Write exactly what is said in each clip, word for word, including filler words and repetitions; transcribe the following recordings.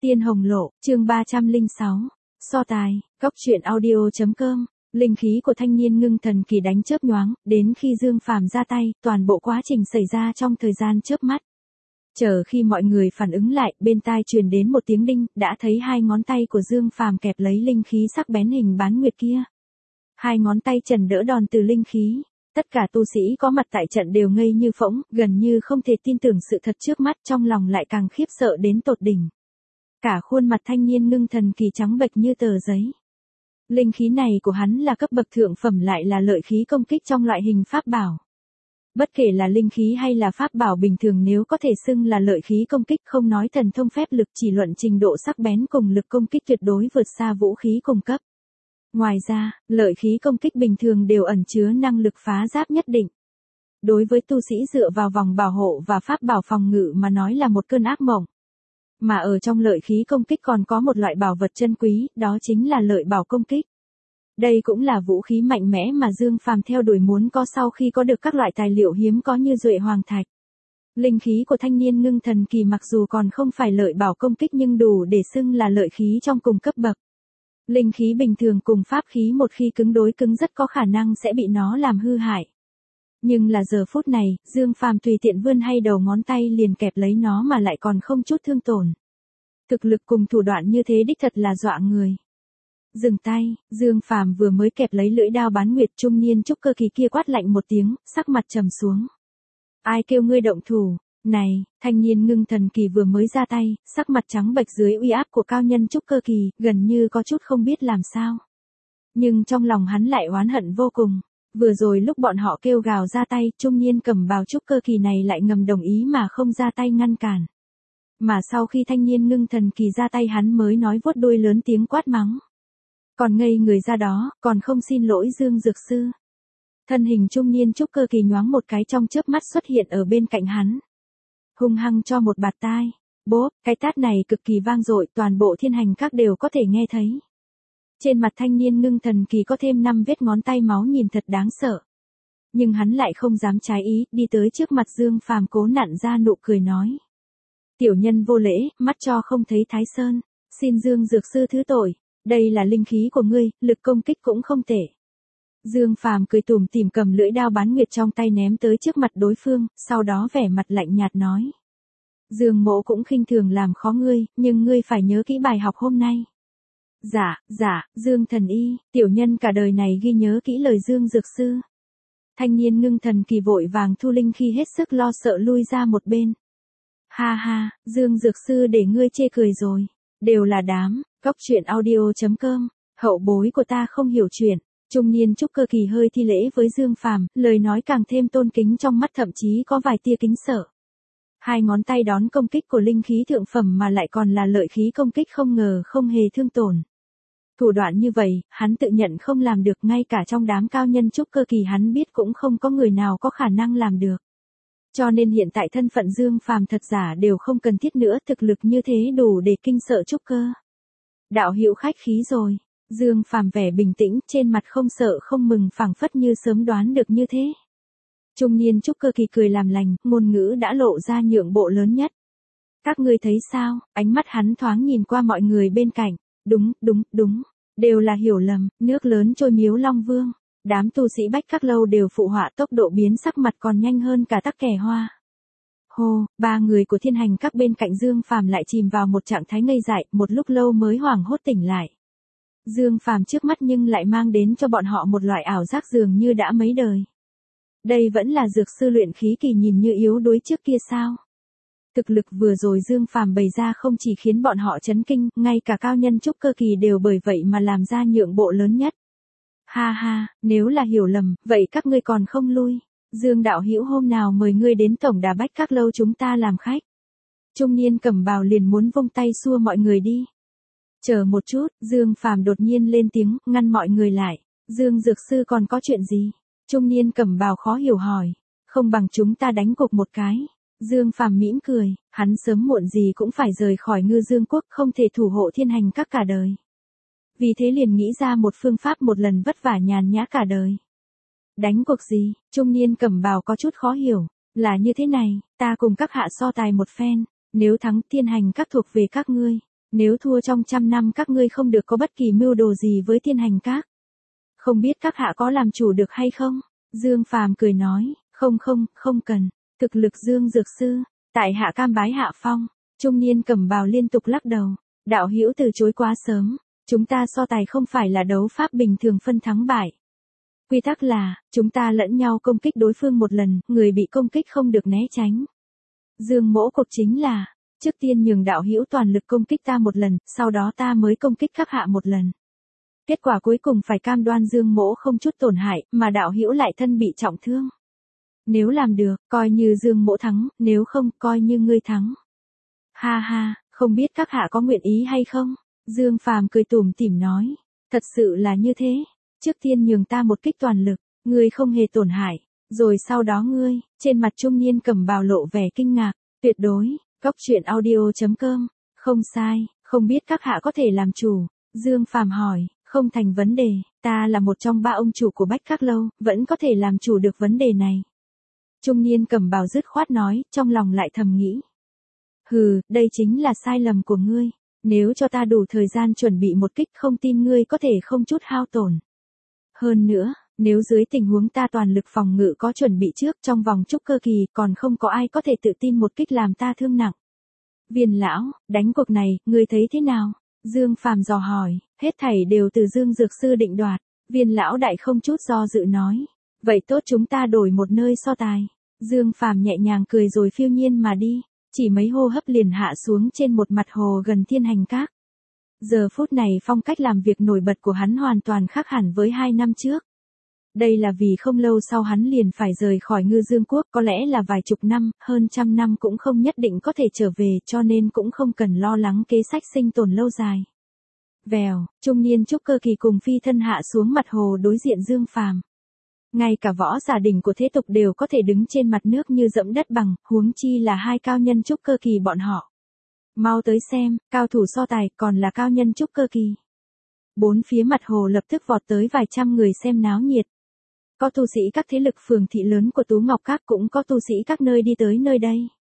Tiên Hồng Lộ, chương ba trăm lẻ sáu. So tài, góc truyện audio chấm com. Linh khí của thanh niên ngưng thần kỳ đánh chớp nhoáng, đến khi Dương Phàm ra tay, toàn bộ quá trình xảy ra trong thời gian chớp mắt. Chờ khi mọi người phản ứng lại, bên tai truyền đến một tiếng đinh, đã thấy hai ngón tay của Dương Phàm kẹp lấy linh khí sắc bén hình bán nguyệt kia. Hai ngón tay trần đỡ đòn từ linh khí. Tất cả tu sĩ có mặt tại trận đều ngây như phỗng, gần như không thể tin tưởng sự thật trước mắt, trong lòng lại càng khiếp sợ đến tột đỉnh. Cả khuôn mặt thanh niên ngưng thần kỳ trắng bệch như tờ giấy. Linh khí này của hắn là cấp bậc thượng phẩm, lại là lợi khí công kích trong loại hình pháp bảo. Bất kể là linh khí hay là pháp bảo bình thường, nếu có thể xưng là lợi khí công kích, không nói thần thông phép lực, chỉ luận trình độ sắc bén cùng lực công kích tuyệt đối vượt xa vũ khí cùng cấp. Ngoài ra, lợi khí công kích bình thường đều ẩn chứa năng lực phá giáp nhất định. Đối với tu sĩ dựa vào vòng bảo hộ và pháp bảo phòng ngự mà nói là một cơn ác mộng. Mà ở trong lợi khí công kích còn có một loại bảo vật chân quý, đó chính là lợi bảo công kích. Đây cũng là vũ khí mạnh mẽ mà Dương Phàm theo đuổi muốn có sau khi có được các loại tài liệu hiếm có như Duệ Hoàng Thạch. Linh khí của thanh niên ngưng thần kỳ mặc dù còn không phải lợi bảo công kích nhưng đủ để xưng là lợi khí trong cùng cấp bậc. Linh khí bình thường cùng pháp khí một khi cứng đối cứng rất có khả năng sẽ bị nó làm hư hại. Nhưng là giờ phút này, Dương Phàm tùy tiện vươn hay đầu ngón tay liền kẹp lấy nó mà lại còn không chút thương tổn. Thực lực cùng thủ đoạn như thế đích thật là dọa người. Dừng tay, Dương Phàm vừa mới kẹp lấy lưỡi đao bán nguyệt, trung niên trúc cơ kỳ kia quát lạnh một tiếng, sắc mặt trầm xuống. Ai kêu ngươi động thủ? Này, thanh niên ngưng thần kỳ vừa mới ra tay, sắc mặt trắng bệch dưới uy áp của cao nhân trúc cơ kỳ, gần như có chút không biết làm sao. Nhưng trong lòng hắn lại oán hận vô cùng. Vừa rồi lúc bọn họ kêu gào ra tay, trung niên cầm bào trúc cơ kỳ này lại ngầm đồng ý mà không ra tay ngăn cản. Mà sau khi thanh niên ngưng thần kỳ ra tay, hắn mới nói vuốt đuôi lớn tiếng quát mắng. Còn ngây người ra đó, còn không xin lỗi Dương Dược Sư. Thân hình trung niên trúc cơ kỳ nhoáng một cái, trong chớp mắt xuất hiện ở bên cạnh hắn. Hung hăng cho một bạt tai. Bốp, cái tát này cực kỳ vang dội, toàn bộ thiên hành các đều có thể nghe thấy. Trên mặt thanh niên ngưng thần kỳ có thêm năm vết ngón tay máu nhìn thật đáng sợ. Nhưng hắn lại không dám trái ý, đi tới trước mặt Dương Phàm cố nặn ra nụ cười nói. Tiểu nhân vô lễ, mắt cho không thấy Thái Sơn, xin Dương Dược Sư thứ tội, đây là linh khí của ngươi, lực công kích cũng không tệ. Dương Phàm cười tủm tỉm cầm lưỡi đao bán nguyệt trong tay ném tới trước mặt đối phương, sau đó vẻ mặt lạnh nhạt nói. Dương mỗ cũng khinh thường làm khó ngươi, nhưng ngươi phải nhớ kỹ bài học hôm nay. Dạ, dạ, Dương thần y, tiểu nhân cả đời này ghi nhớ kỹ lời Dương Dược Sư. Thanh niên ngưng thần kỳ vội vàng thu linh khi hết sức lo sợ lui ra một bên. Ha ha, Dương Dược Sư để ngươi chê cười rồi, đều là đám, góc truyện audio chấm com, hậu bối của ta không hiểu chuyện. Trung niên trúc cơ kỳ hơi thi lễ với Dương Phàm, lời nói càng thêm tôn kính, trong mắt thậm chí có vài tia kính sợ. Hai ngón tay đón công kích của linh khí thượng phẩm mà lại còn là lợi khí công kích, không ngờ không hề thương tổn. Thủ đoạn như vậy, hắn tự nhận không làm được, ngay cả trong đám cao nhân trúc cơ kỳ hắn biết cũng không có người nào có khả năng làm được. Cho nên hiện tại thân phận Dương Phàm thật giả đều không cần thiết nữa, thực lực như thế đủ để kinh sợ trúc cơ. Đạo hữu khách khí rồi. Dương Phàm vẻ bình tĩnh, trên mặt không sợ không mừng, phảng phất như sớm đoán được như thế. Trung niên trúc cơ kỳ cười làm lành, ngôn ngữ đã lộ ra nhượng bộ lớn nhất. Các ngươi thấy sao? Ánh mắt hắn thoáng nhìn qua mọi người bên cạnh. Đúng, đúng, đúng, đều là hiểu lầm, nước lớn trôi miếu Long Vương. Đám tu sĩ Bách Các Lâu đều phụ họa, tốc độ biến sắc mặt còn nhanh hơn cả tắc kè hoa. Hô, ba người của thiên hành các bên cạnh Dương Phàm lại chìm vào một trạng thái ngây dại, một lúc lâu mới hoảng hốt tỉnh lại. Dương Phàm trước mắt nhưng lại mang đến cho bọn họ một loại ảo giác dường như đã mấy đời. Đây vẫn là Dược Sư luyện khí kỳ nhìn như yếu đuối trước kia sao? Thực lực vừa rồi Dương Phàm bày ra không chỉ khiến bọn họ chấn kinh, ngay cả cao nhân trúc cơ kỳ đều bởi vậy mà làm ra nhượng bộ lớn nhất. Ha ha, nếu là hiểu lầm, vậy các ngươi còn không lui. Dương đạo hữu hôm nào mời ngươi đến tổng đà Bách Các Lâu chúng ta làm khách. Trung niên cẩm bào liền muốn vung tay xua mọi người đi. Chờ một chút, Dương Phàm đột nhiên lên tiếng, ngăn mọi người lại. Dương Dược Sư còn có chuyện gì? Trung niên cẩm bào khó hiểu hỏi. Không bằng chúng ta đánh cuộc một cái. Dương Phàm mỉm cười, hắn sớm muộn gì cũng phải rời khỏi Ngư Dương Quốc, không thể thủ hộ thiên hành các cả đời. Vì thế liền nghĩ ra một phương pháp một lần vất vả nhàn nhã cả đời. Đánh cuộc gì? Trung niên cẩm bào có chút khó hiểu. Là như thế này, ta cùng các hạ so tài một phen. Nếu thắng thiên hành các thuộc về các ngươi. Nếu thua trong trăm năm các ngươi không được có bất kỳ mưu đồ gì với thiên hành các. Không biết các hạ có làm chủ được hay không? Dương Phàm cười nói, không không, không cần. Thực lực Dương Dược Sư, tại hạ cam bái hạ phong. Trung niên cẩm bào liên tục lắc đầu. Đạo hữu từ chối quá sớm. Chúng ta so tài không phải là đấu pháp bình thường phân thắng bại. Quy tắc là, chúng ta lẫn nhau công kích đối phương một lần, người bị công kích không được né tránh. Dương mỗ cục chính là, trước tiên nhường đạo hữu toàn lực công kích ta một lần, sau đó ta mới công kích các hạ một lần. Kết quả cuối cùng phải cam đoan Dương mỗ không chút tổn hại, mà đạo hữu lại thân bị trọng thương. Nếu làm được, coi như Dương mỗ thắng, nếu không, coi như ngươi thắng. Ha ha, không biết các hạ có nguyện ý hay không? Dương Phàm cười tủm tỉm nói, thật sự là như thế, trước tiên nhường ta một kích toàn lực, ngươi không hề tổn hại, rồi sau đó ngươi, trên mặt trung niên cẩm bào lộ vẻ kinh ngạc, tuyệt đối, góc truyện audio chấm com, không sai, không biết các hạ có thể làm chủ, Dương Phàm hỏi, không thành vấn đề, ta là một trong ba ông chủ của Bách Các Lâu, vẫn có thể làm chủ được vấn đề này. Trung niên cẩm bào dứt khoát nói, trong lòng lại thầm nghĩ. Hừ, đây chính là sai lầm của ngươi. Nếu cho ta đủ thời gian chuẩn bị một kích không tin ngươi có thể không chút hao tổn. Hơn nữa, nếu dưới tình huống ta toàn lực phòng ngự có chuẩn bị trước trong vòng trúc cơ kỳ còn không có ai có thể tự tin một kích làm ta thương nặng. Viên lão, đánh cuộc này, ngươi thấy thế nào? Dương Phàm dò hỏi, hết thảy đều từ Dương Dược Sư định đoạt. Viên lão đại không chút do dự nói. Vậy tốt chúng ta đổi một nơi so tài. Dương Phàm nhẹ nhàng cười rồi phiêu nhiên mà đi. Chỉ mấy hô hấp liền hạ xuống trên một mặt hồ gần thiên hành các. Giờ phút này phong cách làm việc nổi bật của hắn hoàn toàn khác hẳn với hai năm trước. Đây là vì không lâu sau hắn liền phải rời khỏi Ngư Dương Quốc, có lẽ là vài chục năm, hơn trăm năm cũng không nhất định có thể trở về, cho nên cũng không cần lo lắng kế sách sinh tồn lâu dài. Vèo, trung niên trúc cơ kỳ cùng phi thân hạ xuống mặt hồ đối diện Dương Phàm. Ngay cả võ giả đỉnh của thế tục đều có thể đứng trên mặt nước như dẫm đất bằng, huống chi là hai cao nhân trúc cơ kỳ bọn họ. Mau tới xem, cao thủ so tài còn là cao nhân trúc cơ kỳ. Bốn phía mặt hồ lập tức vọt tới vài trăm người xem náo nhiệt. Có tu sĩ các thế lực phường thị lớn của Tú Ngọc Các, cũng có tu sĩ các nơi đi tới nơi đây.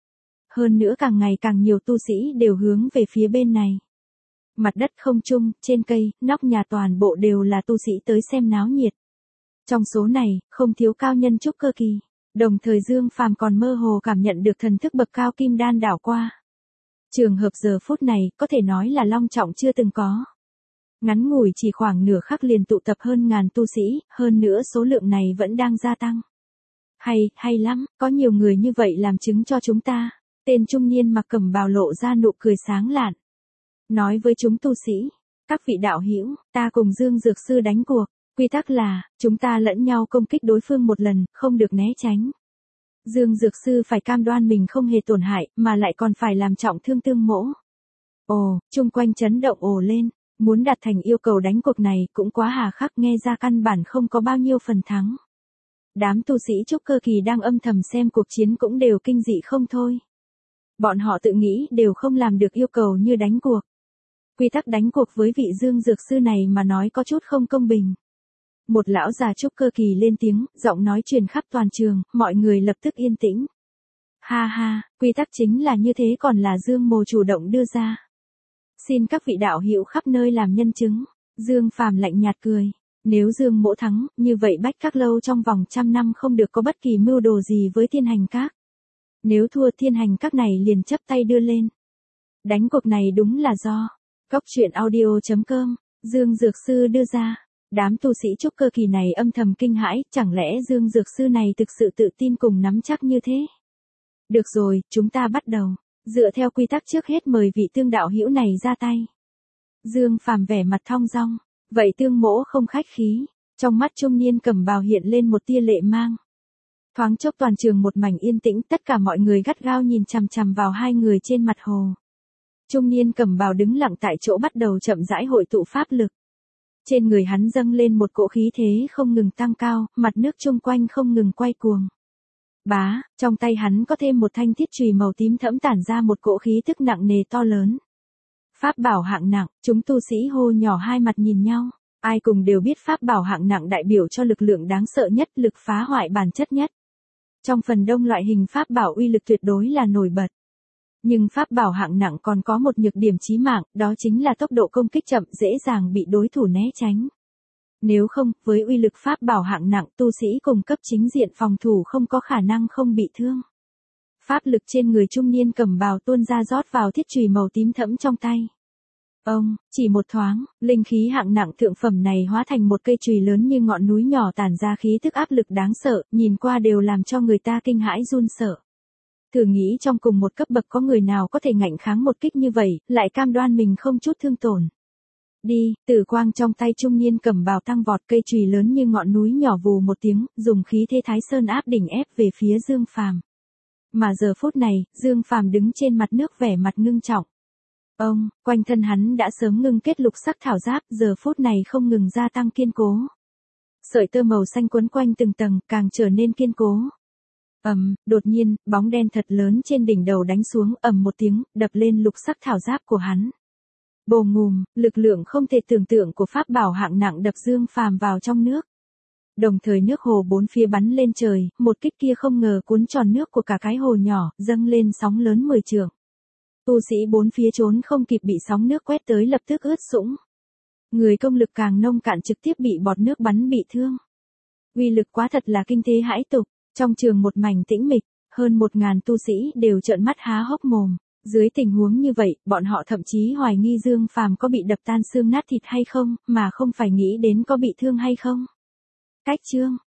Hơn nữa càng ngày càng nhiều tu sĩ đều hướng về phía bên này. Mặt đất không trung, trên cây, nóc nhà toàn bộ đều là tu sĩ tới xem náo nhiệt. Trong số này, không thiếu cao nhân trúc cơ kỳ. Đồng thời Dương Phàm còn mơ hồ cảm nhận được thần thức bậc cao kim đan đảo qua. Trường hợp giờ phút này có thể nói là long trọng chưa từng có. Ngắn ngủi chỉ khoảng nửa khắc liền tụ tập hơn ngàn tu sĩ, hơn nữa số lượng này vẫn đang gia tăng. Hay, hay lắm, có nhiều người như vậy làm chứng cho chúng ta. Tên trung niên mặc cẩm bào lộ ra nụ cười sáng lạn. Nói với chúng tu sĩ, các vị đạo hữu, ta cùng Dương Dược Sư đánh cuộc. Quy tắc là, chúng ta lẫn nhau công kích đối phương một lần, không được né tránh. Dương Dược Sư phải cam đoan mình không hề tổn hại, mà lại còn phải làm trọng thương tương mỗ. Ồ, chung quanh chấn động ồ lên, muốn đạt thành yêu cầu đánh cuộc này cũng quá hà khắc, nghe ra căn bản không có bao nhiêu phần thắng. Đám tu sĩ trúc cơ kỳ đang âm thầm xem cuộc chiến cũng đều kinh dị không thôi. Bọn họ tự nghĩ đều không làm được yêu cầu như đánh cuộc. Quy tắc đánh cuộc với vị Dương Dược Sư này mà nói có chút không công bình. Một lão già trúc cơ kỳ lên tiếng, giọng nói truyền khắp toàn trường, mọi người lập tức yên tĩnh. Ha ha, quy tắc chính là như thế còn là Dương Mô chủ động đưa ra. Xin các vị đạo hữu khắp nơi làm nhân chứng. Dương Phàm lạnh nhạt cười. Nếu Dương Mỗ thắng, như vậy Bách Các Lâu trong vòng trăm năm không được có bất kỳ mưu đồ gì với thiên hành các. Nếu thua thiên hành các này liền chấp tay đưa lên. Đánh cuộc này đúng là do góc truyện audio chấm com, Dương Dược Sư đưa ra. Đám tu sĩ trúc cơ kỳ này âm thầm kinh hãi, chẳng lẽ Dương Dược Sư này thực sự tự tin cùng nắm chắc như thế? Được rồi, chúng ta bắt đầu. Dựa theo quy tắc trước hết mời vị tương đạo hữu này ra tay. Dương Phàm vẻ mặt thong dong. Vậy tương mỗ không khách khí. Trong mắt trung niên cẩm bào hiện lên một tia lệ mang. Thoáng chốc toàn trường một mảnh yên tĩnh, tất cả mọi người gắt gao nhìn chằm chằm vào hai người trên mặt hồ. Trung niên cẩm bào đứng lặng tại chỗ bắt đầu chậm rãi hội tụ pháp lực. Trên người hắn dâng lên một cỗ khí thế không ngừng tăng cao, mặt nước chung quanh không ngừng quay cuồng. Bá, trong tay hắn có thêm một thanh thiết chùy màu tím thẫm tản ra một cỗ khí tức nặng nề to lớn. Pháp bảo hạng nặng, chúng tu sĩ hô nhỏ hai mặt nhìn nhau. Ai cùng đều biết pháp bảo hạng nặng đại biểu cho lực lượng đáng sợ nhất, lực phá hoại bản chất nhất. Trong phần đông loại hình pháp bảo uy lực tuyệt đối là nổi bật. Nhưng pháp bảo hạng nặng còn có một nhược điểm chí mạng, đó chính là tốc độ công kích chậm, dễ dàng bị đối thủ né tránh. Nếu không, với uy lực pháp bảo hạng nặng, tu sĩ cùng cấp chính diện phòng thủ không có khả năng không bị thương. Pháp lực trên người trung niên cầm bào tuôn ra rót vào thiết chùy màu tím thẫm trong tay. Ông, chỉ một thoáng, linh khí hạng nặng thượng phẩm này hóa thành một cây chùy lớn như ngọn núi nhỏ tản ra khí tức áp lực đáng sợ, nhìn qua đều làm cho người ta kinh hãi run sợ. Thử nghĩ trong cùng một cấp bậc có người nào có thể ngạnh kháng một kích như vậy, lại cam đoan mình không chút thương tổn. Đi, tử quang trong tay trung niên cầm bào tăng vọt, cây chùy lớn như ngọn núi nhỏ vù một tiếng, dùng khí thế Thái Sơn áp đỉnh ép về phía Dương Phàm. Mà giờ phút này, Dương Phàm đứng trên mặt nước vẻ mặt ngưng trọng. Ông, quanh thân hắn đã sớm ngưng kết lục sắc thảo giáp, giờ phút này không ngừng gia tăng kiên cố. Sợi tơ màu xanh quấn quanh từng tầng, càng trở nên kiên cố. Ầm, um, đột nhiên, bóng đen thật lớn trên đỉnh đầu đánh xuống, ầm một tiếng, đập lên lục sắc thảo giáp của hắn. Bồ ngùm, lực lượng không thể tưởng tượng của pháp bảo hạng nặng đập Dương Phàm vào trong nước. Đồng thời nước hồ bốn phía bắn lên trời, một kích kia không ngờ cuốn tròn nước của cả cái hồ nhỏ, dâng lên sóng lớn mười trượng. Tu sĩ bốn phía trốn không kịp bị sóng nước quét tới lập tức ướt sũng. Người công lực càng nông cạn trực tiếp bị bọt nước bắn bị thương. Uy lực quá thật là kinh thế hãi tục, trong trường một mảnh tĩnh mịch, hơn một ngàn tu sĩ đều trợn mắt há hốc mồm. Dưới tình huống như vậy, bọn họ thậm chí hoài nghi Dương Phàm có bị đập tan xương nát thịt hay không, mà không phải nghĩ đến có bị thương hay không. Cách chương